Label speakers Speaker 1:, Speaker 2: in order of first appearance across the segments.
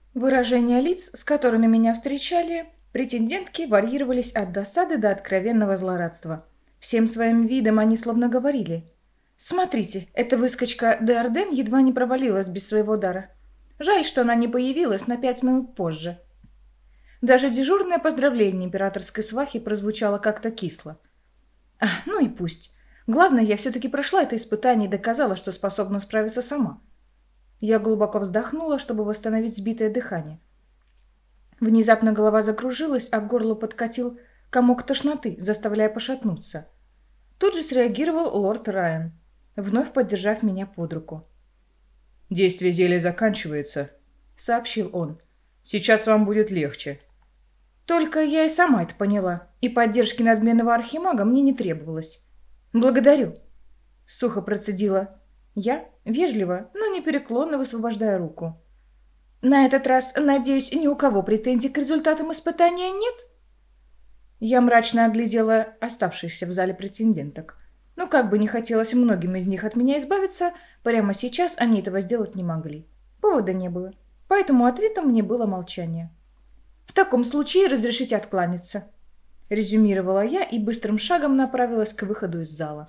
Speaker 1: Выражения лиц, с которыми меня встречали, претендентки варьировались от досады до откровенного злорадства. Всем своим видом они словно говорили: «Смотрите, эта выскочка де Арден едва не провалилась без своего дара. Жаль, что она не появилась на 5 минут позже». Даже дежурное поздравление императорской свахи прозвучало как-то кисло. Ну и пусть. Главное, я все-таки прошла это испытание и доказала, что способна справиться сама. Я глубоко вздохнула, чтобы восстановить сбитое дыхание. Внезапно голова закружилась, а к горлу подкатил комок тошноты, заставляя пошатнуться. Тут же среагировал лорд Райан, вновь поддержав меня под руку.
Speaker 2: «Действие зелья заканчивается», — сообщил он. «Сейчас вам будет легче».
Speaker 1: Только я и сама это поняла, и поддержки надменного архимага мне не требовалось. «Благодарю», — сухо процедила я, вежливо, но непреклонно высвобождая руку. «На этот раз, надеюсь, ни у кого претензий к результатам испытания нет?» Я мрачно оглядела оставшихся в зале претенденток. Но как бы не хотелось многим из них от меня избавиться, прямо сейчас они этого сделать не могли. Повода не было. Поэтому ответом мне было молчание. «В таком случае разрешите откланяться», — резюмировала я и быстрым шагом направилась к выходу из зала.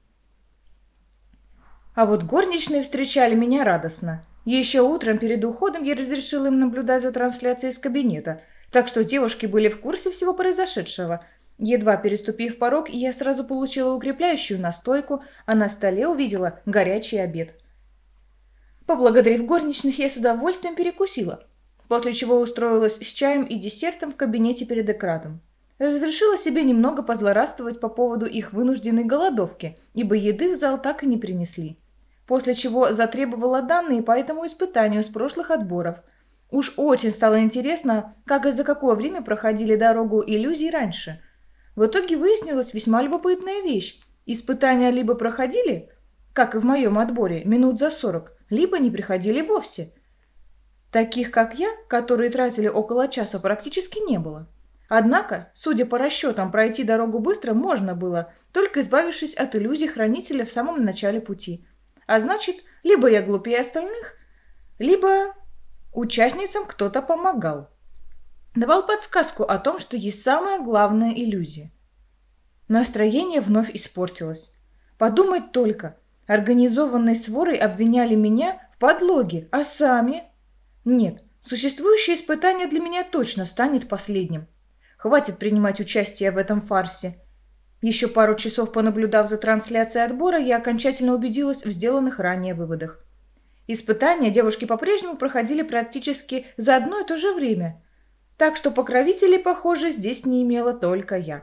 Speaker 1: А вот горничные встречали меня радостно. Еще утром перед уходом я разрешила им наблюдать за трансляцией из кабинета, так что девушки были в курсе всего произошедшего. Едва переступив порог, я сразу получила укрепляющую настойку, а на столе увидела горячий обед. Поблагодарив горничных, я с удовольствием перекусила, после чего устроилась с чаем и десертом в кабинете перед экраном. Разрешила себе немного позлорадствовать по поводу их вынужденной голодовки, ибо еды в зал так и не принесли. После чего затребовала данные по этому испытанию с прошлых отборов. Уж очень стало интересно, как и за какое время проходили дорогу иллюзий раньше. В итоге выяснилась весьма любопытная вещь. Испытания либо проходили, как и в моем отборе, минут за 40, либо не приходили вовсе. Таких, как я, которые тратили около часа, практически не было. Однако, судя по расчетам, пройти дорогу быстро можно было, только избавившись от иллюзий хранителя в самом начале пути. А значит, либо я глупее остальных, либо участницам кто-то помогал. Давал подсказку о том, что есть самая главная иллюзия. Настроение вновь испортилось. Подумать только, организованной сворой обвиняли меня в подлоге, а сами... Нет, существующее испытание для меня точно станет последним. Хватит принимать участие в этом фарсе. Еще пару часов понаблюдав за трансляцией отбора, я окончательно убедилась в сделанных ранее выводах. Испытания девушки по-прежнему проходили практически за одно и то же время. Так что покровителей, похоже, здесь не имела только я.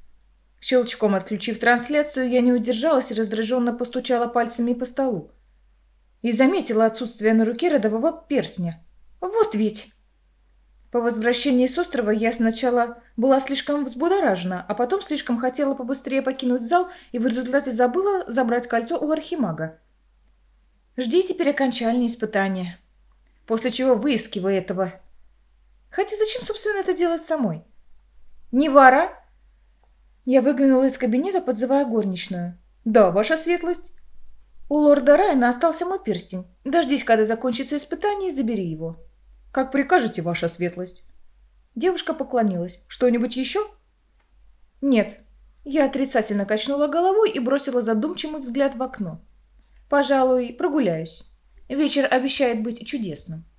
Speaker 1: Щелчком отключив трансляцию, я не удержалась и раздраженно постучала пальцами по столу. И заметила отсутствие на руке родового перстня. Вот ведь! По возвращении с острова я сначала была слишком взбудоражена, а потом слишком хотела побыстрее покинуть зал и в результате забыла забрать кольцо у архимага. Жди теперь окончания испытания. После чего выискивай этого. Хотя зачем, собственно, это делать самой? «Невара!» Я выглянула из кабинета, подзывая горничную. «Да, ваша светлость!» «У лорда Райана остался мой перстень. Дождись, когда закончится испытание, и забери его». «Как прикажете, ваша светлость?» Девушка поклонилась. «Что-нибудь еще?» «Нет». Я отрицательно качнула головой и бросила задумчивый взгляд в окно. «Пожалуй, прогуляюсь. Вечер обещает быть чудесным».